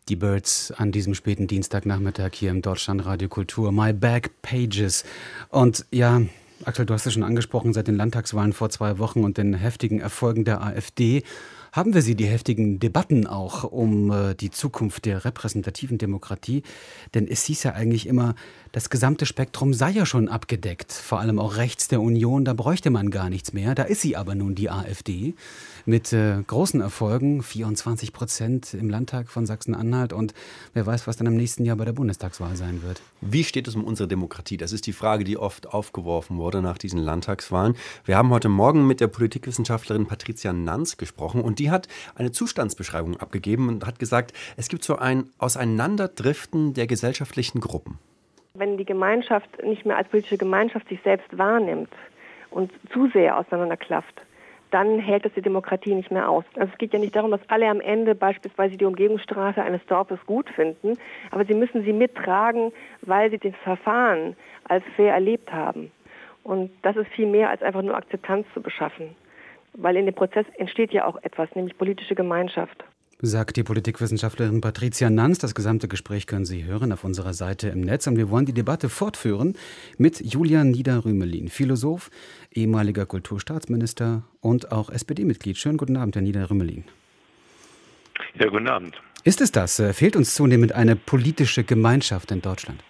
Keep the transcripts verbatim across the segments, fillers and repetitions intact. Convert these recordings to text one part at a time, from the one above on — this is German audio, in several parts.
Die Birds an diesem späten Dienstagnachmittag hier im Deutschlandradio Kultur. My Back Pages. Und ja, Axel, du hast es schon angesprochen, seit den Landtagswahlen vor zwei Wochen und den heftigen Erfolgen der AfD haben wir sie, die heftigen Debatten auch um äh, die Zukunft der repräsentativen Demokratie. Denn es hieß ja eigentlich immer, das gesamte Spektrum sei ja schon abgedeckt. Vor allem auch rechts der Union, da bräuchte man gar nichts mehr. Da ist sie aber nun, die AfD, mit äh, großen Erfolgen, vierundzwanzig Prozent im Landtag von Sachsen-Anhalt. Und wer weiß, was dann im nächsten Jahr bei der Bundestagswahl sein wird. Wie steht es um unsere Demokratie? Das ist die Frage, die oft aufgeworfen wurde nach diesen Landtagswahlen. Wir haben heute Morgen mit der Politikwissenschaftlerin Patricia Nanz gesprochen und die hat eine Zustandsbeschreibung abgegeben und hat gesagt, es gibt so ein Auseinanderdriften der gesellschaftlichen Gruppen. Wenn die Gemeinschaft nicht mehr als politische Gemeinschaft sich selbst wahrnimmt und zu sehr auseinanderklafft, dann hält es die Demokratie nicht mehr aus. Also es geht ja nicht darum, dass alle am Ende beispielsweise die Umgehungsstraße eines Dorfes gut finden, aber sie müssen sie mittragen, weil sie das Verfahren als fair erlebt haben. Und das ist viel mehr als einfach nur Akzeptanz zu beschaffen. Weil in dem Prozess entsteht ja auch etwas, nämlich politische Gemeinschaft. Sagt die Politikwissenschaftlerin Patricia Nanz. Das gesamte Gespräch können Sie hören auf unserer Seite im Netz. Und wir wollen die Debatte fortführen mit Julian Nieder-Rümelin, Philosoph, ehemaliger Kulturstaatsminister und auch S P D-Mitglied. Schönen guten Abend, Herr Nieder-Rümelin. Ja, guten Abend. Ist es das? Fehlt uns zunehmend eine politische Gemeinschaft in Deutschland?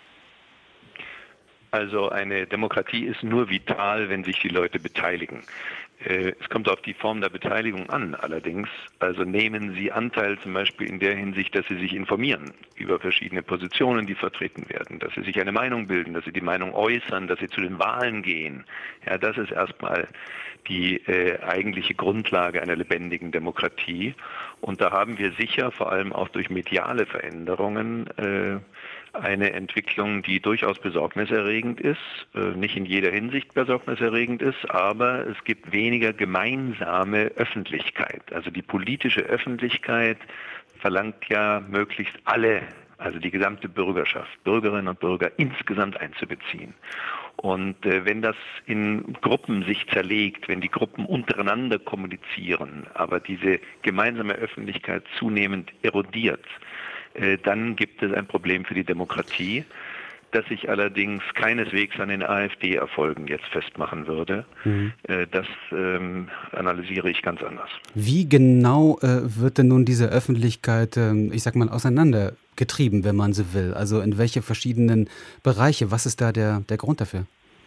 Also eine Demokratie ist nur vital, wenn sich die Leute beteiligen. Es kommt auf die Form der Beteiligung an, allerdings. Also nehmen Sie Anteil zum Beispiel in der Hinsicht, dass Sie sich informieren über verschiedene Positionen, die vertreten werden, dass Sie sich eine Meinung bilden, dass Sie die Meinung äußern, dass Sie zu den Wahlen gehen. Ja, das ist erstmal die äh, eigentliche Grundlage einer lebendigen Demokratie. Und da haben wir sicher, vor allem auch durch mediale Veränderungen, äh, eine Entwicklung, die durchaus besorgniserregend ist, äh, nicht in jeder Hinsicht besorgniserregend ist, aber es gibt weniger gemeinsame Öffentlichkeit. Also die politische Öffentlichkeit verlangt ja möglichst alle, also die gesamte Bürgerschaft, Bürgerinnen und Bürger insgesamt einzubeziehen. Und äh, wenn das in Gruppen sich zerlegt, wenn die Gruppen untereinander kommunizieren, aber diese gemeinsame Öffentlichkeit zunehmend erodiert, äh, dann gibt es ein Problem für die Demokratie, das ich allerdings keineswegs an den AfD-Erfolgen jetzt festmachen würde. Mhm. Äh, das ähm, analysiere ich ganz anders. Wie genau äh, wird denn nun diese Öffentlichkeit, äh, ich sag mal, auseinandergetrieben, wenn man so will? Also in welche verschiedenen Bereiche? Was ist da der, der Grund dafür?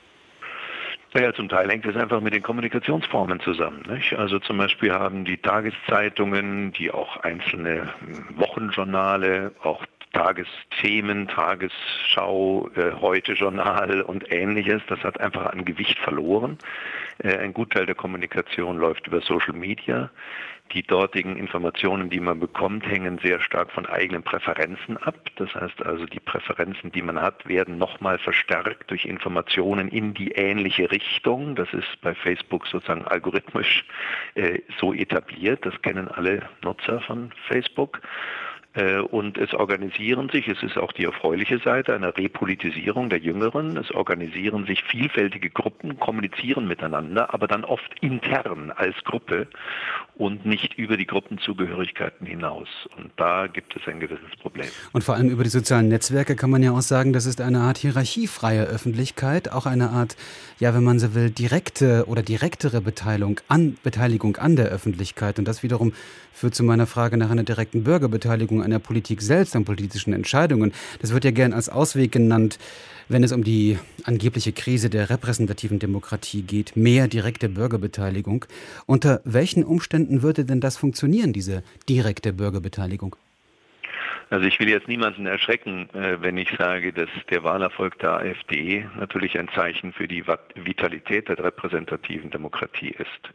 Naja, zum Teil hängt es einfach mit den Kommunikationsformen zusammen, nicht? Also zum Beispiel haben die Tageszeitungen, die auch einzelne Wochenjournale, auch Tagesthemen, Tagesschau, äh, Heute-Journal und Ähnliches, das hat einfach an Gewicht verloren. Äh, ein Gutteil der Kommunikation läuft über Social Media. Die dortigen Informationen, die man bekommt, hängen sehr stark von eigenen Präferenzen ab. Das heißt also, die Präferenzen, die man hat, werden nochmal verstärkt durch Informationen in die ähnliche Richtung. Das ist bei Facebook sozusagen algorithmisch äh, so etabliert. Das kennen alle Nutzer von Facebook. Und es organisieren sich, es ist auch die erfreuliche Seite einer Repolitisierung der Jüngeren, es organisieren sich vielfältige Gruppen, kommunizieren miteinander, aber dann oft intern als Gruppe und nicht über die Gruppenzugehörigkeiten hinaus. Und da gibt es ein gewisses Problem. Und vor allem über die sozialen Netzwerke kann man ja auch sagen, das ist eine Art hierarchiefreie Öffentlichkeit, auch eine Art, ja, wenn man so will, direkte oder direktere Beteiligung an, Beteiligung an der Öffentlichkeit. Und das wiederum führt zu meiner Frage nach einer direkten Bürgerbeteiligung an der Politik selbst, an politischen Entscheidungen. Das wird ja gern als Ausweg genannt, wenn es um die angebliche Krise der repräsentativen Demokratie geht, mehr direkte Bürgerbeteiligung. Unter welchen Umständen würde denn das funktionieren, diese direkte Bürgerbeteiligung? Also ich will jetzt niemanden erschrecken, wenn ich sage, dass der Wahlerfolg der AfD natürlich ein Zeichen für die Vitalität der repräsentativen Demokratie ist.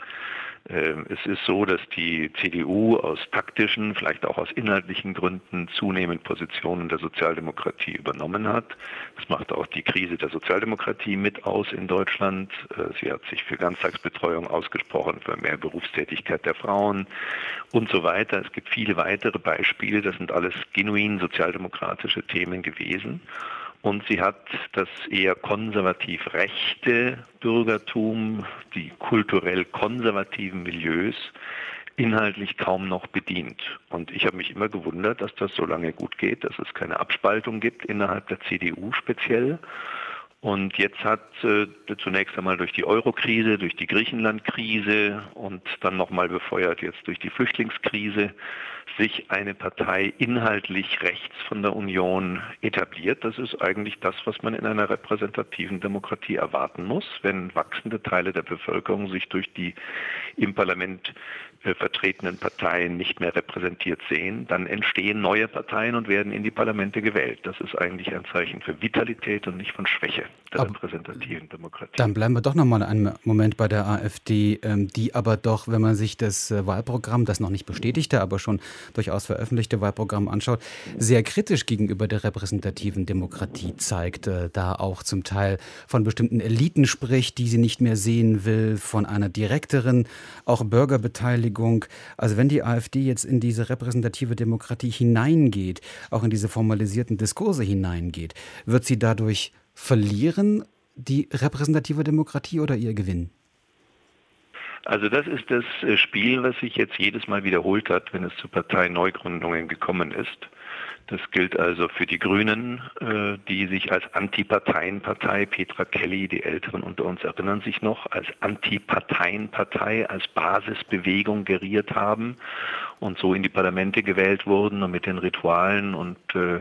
Es ist so, dass die C D U aus taktischen, vielleicht auch aus inhaltlichen Gründen zunehmend Positionen der Sozialdemokratie übernommen hat. Das macht auch die Krise der Sozialdemokratie mit aus in Deutschland. Sie hat sich für Ganztagsbetreuung ausgesprochen, für mehr Berufstätigkeit der Frauen und so weiter. Es gibt viele weitere Beispiele. Das sind alles genuin sozialdemokratische Themen gewesen. Und sie hat das eher konservativ rechte Bürgertum, die kulturell konservativen Milieus inhaltlich kaum noch bedient. Und ich habe mich immer gewundert, dass das so lange gut geht, dass es keine Abspaltung gibt innerhalb der C D U speziell. Und jetzt hat äh, zunächst einmal durch die Euro-Krise, durch die Griechenland-Krise und dann nochmal befeuert jetzt durch die Flüchtlingskrise sich eine Partei inhaltlich rechts von der Union etabliert. Das ist eigentlich das, was man in einer repräsentativen Demokratie erwarten muss, wenn wachsende Teile der Bevölkerung sich durch die im Parlament äh, vertretenen Parteien nicht mehr repräsentiert sehen, dann entstehen neue Parteien und werden in die Parlamente gewählt. Das ist eigentlich ein Zeichen für Vitalität und nicht von Schwäche der aber repräsentativen Demokratie. Dann bleiben wir doch noch mal einen Moment bei der AfD, die aber doch, wenn man sich das Wahlprogramm, das noch nicht bestätigte, aber schon durchaus veröffentlichte Wahlprogramm anschaut, sehr kritisch gegenüber der repräsentativen Demokratie zeigt, da auch zum Teil von bestimmten Eliten spricht, die sie nicht mehr sehen will, von einer direkteren, auch Bürgerbeteiligung. Also wenn die AfD jetzt in diese repräsentative Demokratie hineingeht, auch in diese formalisierten Diskurse hineingeht, wird sie dadurch verlieren, die repräsentative Demokratie, oder ihr Gewinn? Also das ist das Spiel, was sich jetzt jedes Mal wiederholt hat, wenn es zu Parteineugründungen gekommen ist. Das gilt also für die Grünen, die sich als Antiparteienpartei, Petra Kelly, die Älteren unter uns erinnern sich noch, als Antiparteienpartei, als Basisbewegung geriert haben und so in die Parlamente gewählt wurden und mit den Ritualen und äh,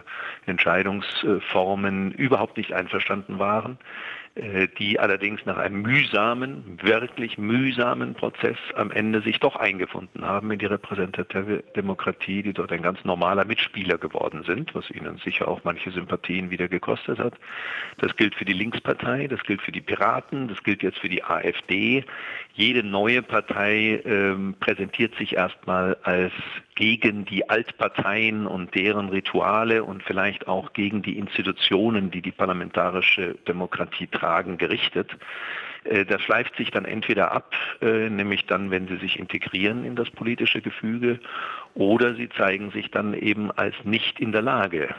Entscheidungsformen überhaupt nicht einverstanden waren, äh, die allerdings nach einem mühsamen, wirklich mühsamen Prozess am Ende sich doch eingefunden haben in die repräsentative Demokratie, die dort ein ganz normaler Mitspieler geworden sind, was ihnen sicher auch manche Sympathien wieder gekostet hat. Das gilt für die Linkspartei, das gilt für die Piraten, das gilt jetzt für die AfD. Jede neue Partei ähm, präsentiert sich erstmal als gegen die Altparteien und deren Rituale und vielleicht auch gegen die Institutionen, die die parlamentarische Demokratie tragen, gerichtet. Das schleift sich dann entweder ab, nämlich dann, wenn sie sich integrieren in das politische Gefüge, oder sie zeigen sich dann eben als nicht in der Lage,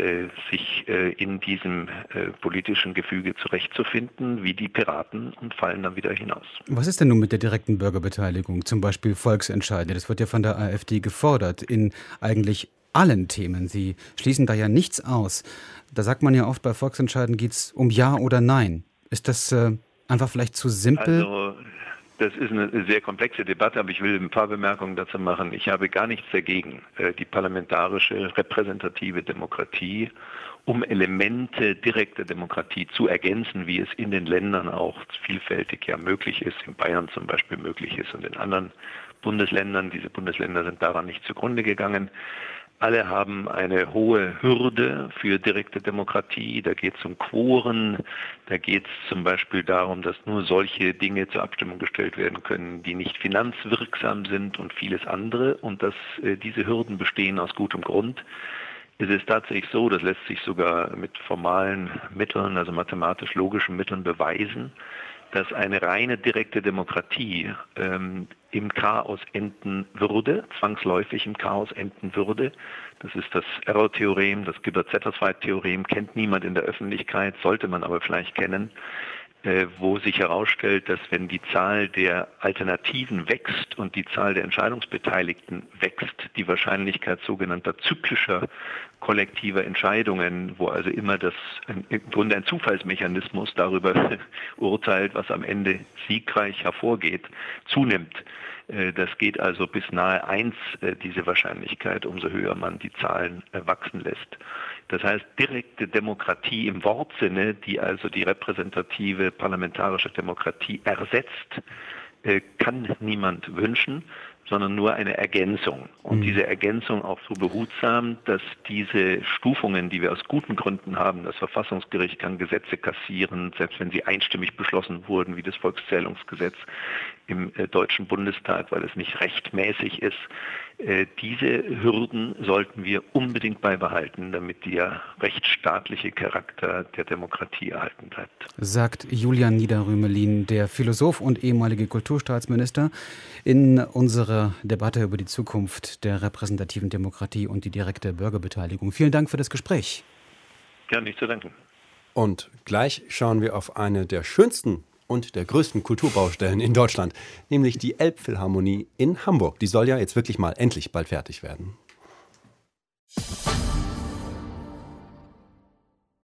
sich in diesem politischen Gefüge zurechtzufinden, wie die Piraten, und fallen dann wieder hinaus. Was ist denn nun mit der direkten Bürgerbeteiligung, zum Beispiel Volksentscheide? Das wird ja von der AfD gefordert in eigentlich allen Themen. Sie schließen da ja nichts aus. Da sagt man ja oft, bei Volksentscheiden geht es um Ja oder Nein. Ist das äh, einfach vielleicht zu simpel? Also, das ist eine sehr komplexe Debatte, aber ich will ein paar Bemerkungen dazu machen. Ich habe gar nichts dagegen, die parlamentarische repräsentative Demokratie um Elemente direkter Demokratie zu ergänzen, wie es in den Ländern auch vielfältig ja möglich ist, in Bayern zum Beispiel möglich ist und in anderen Bundesländern. Diese Bundesländer sind daran nicht zugrunde gegangen. Alle haben eine hohe Hürde für direkte Demokratie. Da geht es um Quoren, da geht es zum Beispiel darum, dass nur solche Dinge zur Abstimmung gestellt werden können, die nicht finanzwirksam sind und vieles andere. Und dass äh, diese Hürden bestehen aus gutem Grund. Es ist tatsächlich so, das lässt sich sogar mit formalen Mitteln, also mathematisch-logischen Mitteln beweisen, dass eine reine direkte Demokratie ähm, im Chaos enden würde, zwangsläufig im Chaos enden würde. Das ist das Error-Theorem, das Gilbert-Satterthwaite-Theorem, kennt niemand in der Öffentlichkeit, sollte man aber vielleicht kennen, äh, wo sich herausstellt, dass wenn die Zahl der Alternativen wächst und die Zahl der Entscheidungsbeteiligten wächst, die Wahrscheinlichkeit sogenannter zyklischer kollektiver Entscheidungen, wo also immer das im Grunde ein Zufallsmechanismus darüber urteilt, was am Ende siegreich hervorgeht, zunimmt. Das geht also bis nahe eins, diese Wahrscheinlichkeit, umso höher man die Zahlen wachsen lässt. Das heißt, direkte Demokratie im Wortsinne, die also die repräsentative parlamentarische Demokratie ersetzt, kann niemand wünschen, sondern nur eine Ergänzung. Und mhm. diese Ergänzung auch so behutsam, dass diese Stufungen, die wir aus guten Gründen haben, das Verfassungsgericht kann Gesetze kassieren, selbst wenn sie einstimmig beschlossen wurden, wie das Volkszählungsgesetz im äh, Deutschen Bundestag, weil es nicht rechtmäßig ist. Äh, diese Hürden sollten wir unbedingt beibehalten, damit der rechtsstaatliche Charakter der Demokratie erhalten bleibt. Sagt Julian Niederrümelin, der Philosoph und ehemalige Kulturstaatsminister, in unserer Debatte über die Zukunft der repräsentativen Demokratie und die direkte Bürgerbeteiligung. Vielen Dank für das Gespräch. Ja, nicht zu danken. Und gleich schauen wir auf eine der schönsten und der größten Kulturbaustellen in Deutschland, nämlich die Elbphilharmonie in Hamburg. Die soll ja jetzt wirklich mal endlich bald fertig werden.